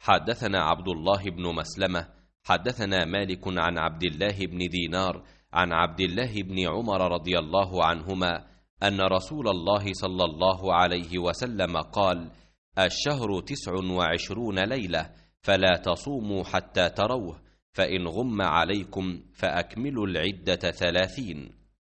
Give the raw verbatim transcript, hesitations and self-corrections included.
حدثنا عبد الله بن مسلمة حدثنا مالك عن عبد الله بن دينار عن عبد الله بن عمر رضي الله عنهما أن رسول الله صلى الله عليه وسلم قال: الشهر تسع وعشرون ليلة، فلا تصوموا حتى تروه، فإن غم عليكم فأكملوا العدة ثلاثين.